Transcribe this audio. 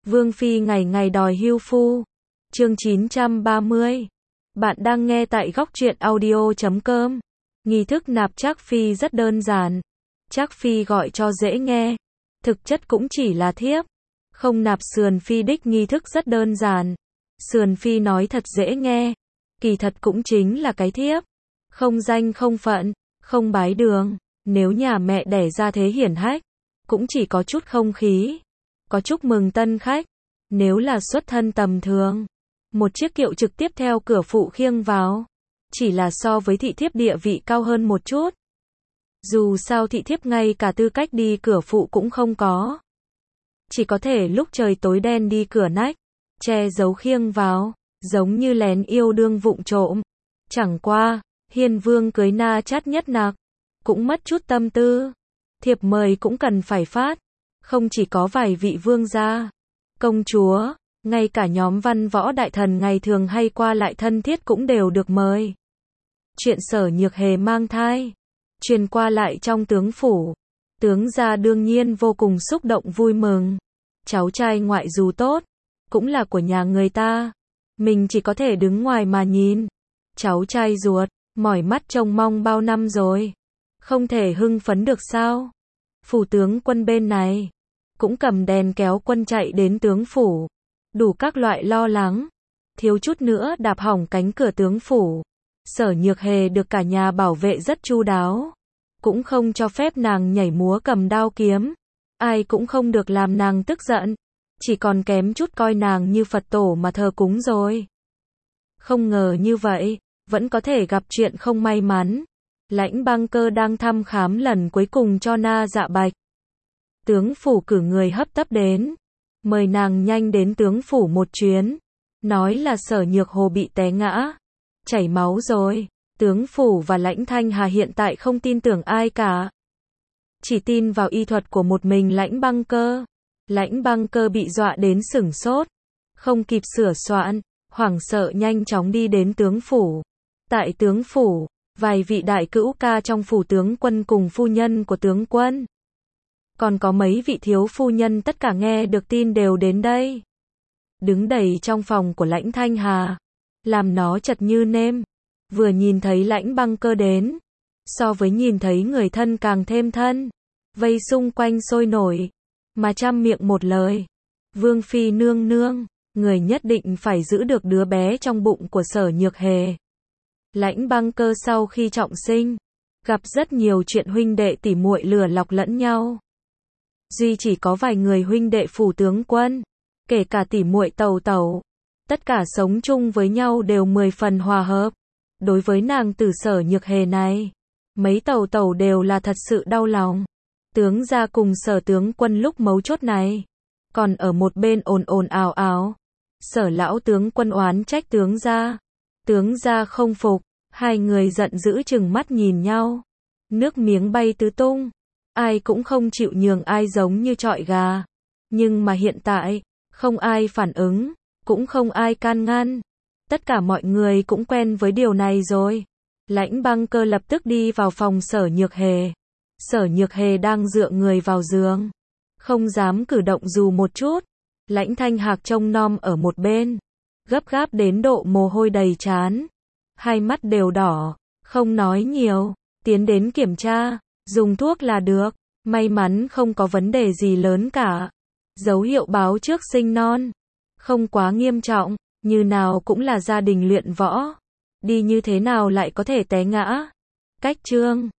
Vương Phi ngày ngày đòi hưu phu. Chương 930. Bạn đang nghe tại góc truyện audio.com. Nghi thức nạp Trác Phi rất đơn giản. Trác Phi gọi cho dễ nghe, thực chất cũng chỉ là thiếp. Không nạp Sườn Phi đích nghi thức rất đơn giản. Sườn Phi nói thật dễ nghe, kỳ thật cũng chính là cái thiếp. Không danh không phận, không bái đường. Nếu nhà mẹ đẻ ra thế hiển hách, cũng chỉ có chút không khí, có chúc mừng tân khách. Nếu là xuất thân tầm thường, một chiếc kiệu trực tiếp theo cửa phụ khiêng vào, chỉ là so với thị thiếp địa vị cao hơn một chút. Dù sao thị thiếp ngay cả tư cách đi cửa phụ cũng không có, chỉ có thể lúc trời tối đen đi cửa nách, che giấu khiêng vào, giống như lén yêu đương vụng trộm. Chẳng qua, Hiên Vương cưới Na Chát Nhất Nặc, cũng mất chút tâm tư. Thiệp mời cũng cần phải phát, không chỉ có vài vị vương gia, công chúa, ngay cả nhóm văn võ đại thần ngày thường hay qua lại thân thiết cũng đều được mời. Chuyện Sở Nhược Hề mang thai truyền qua lại trong tướng phủ, tướng gia đương nhiên vô cùng xúc động vui mừng. Cháu trai ngoại dù tốt, cũng là của nhà người ta, mình chỉ có thể đứng ngoài mà nhìn. Cháu trai ruột, mỏi mắt trông mong bao năm rồi, không thể hưng phấn được sao? Phủ tướng quân bên này cũng cầm đèn kéo quân chạy đến tướng phủ, đủ các loại lo lắng, thiếu chút nữa đạp hỏng cánh cửa tướng phủ. Sở Nhược Hề được cả nhà bảo vệ rất chu đáo, cũng không cho phép nàng nhảy múa cầm đao kiếm, ai cũng không được làm nàng tức giận, chỉ còn kém chút coi nàng như Phật tổ mà thờ cúng rồi. Không ngờ như vậy, vẫn có thể gặp chuyện không may mắn. Lãnh Băng Cơ đang thăm khám lần cuối cùng cho Na Dạ Bạch. Tướng phủ cử người hấp tấp đến, mời nàng nhanh đến tướng phủ một chuyến, nói là Sở Nhược Hồ bị té ngã, chảy máu rồi. Tướng phủ và Lãnh Thanh Hà hiện tại không tin tưởng ai cả, chỉ tin vào y thuật của một mình Lãnh Băng Cơ. Lãnh Băng Cơ bị dọa đến sửng sốt, không kịp sửa soạn, hoảng sợ nhanh chóng đi đến tướng phủ. Tại tướng phủ, vài vị đại cữu ca trong phủ tướng quân cùng phu nhân của tướng quân, còn có mấy vị thiếu phu nhân tất cả nghe được tin đều đến đây. Đứng đầy trong phòng của Lãnh Thanh Hà, làm nó chật như nêm. Vừa nhìn thấy Lãnh Băng Cơ đến, so với nhìn thấy người thân càng thêm thân, vây xung quanh sôi nổi, mà trăm miệng một lời: Vương Phi nương nương, người nhất định phải giữ được đứa bé trong bụng của Sở Nhược Hề. Lãnh Băng Cơ sau khi trọng sinh, gặp rất nhiều chuyện huynh đệ tỉ muội lừa lọc lẫn nhau. Duy chỉ có vài người huynh đệ phủ tướng quân, kể cả tỉ muội Tẩu Tẩu, tất cả sống chung với nhau đều 10 phần hòa hợp. Đối với nàng tử Sở Nhược Hề này, mấy Tẩu Tẩu đều là thật sự đau lòng. Tướng gia cùng Sở tướng quân lúc mấu chốt này, còn ở một bên ồn ồn ào ào. Sở lão tướng quân oán trách tướng gia. Tướng gia không phục, hai người giận dữ chừng mắt nhìn nhau, nước miếng bay tứ tung, ai cũng không chịu nhường ai giống như trọi gà. Nhưng mà hiện tại, không ai phản ứng, cũng không ai can ngăn. Tất cả mọi người cũng quen với điều này rồi. Lãnh Băng Cơ lập tức đi vào phòng Sở Nhược Hề. Sở Nhược Hề đang dựa người vào giường, không dám cử động dù một chút. Lãnh Thanh Hạc trông nom ở một bên, gấp gáp đến độ mồ hôi đầy trán, hai mắt đều đỏ, không nói nhiều, tiến đến kiểm tra, dùng thuốc là được, may mắn không có vấn đề gì lớn cả. Dấu hiệu báo trước sinh non, không quá nghiêm trọng, như nào cũng là gia đình luyện võ, đi như thế nào lại có thể té ngã. Cách chương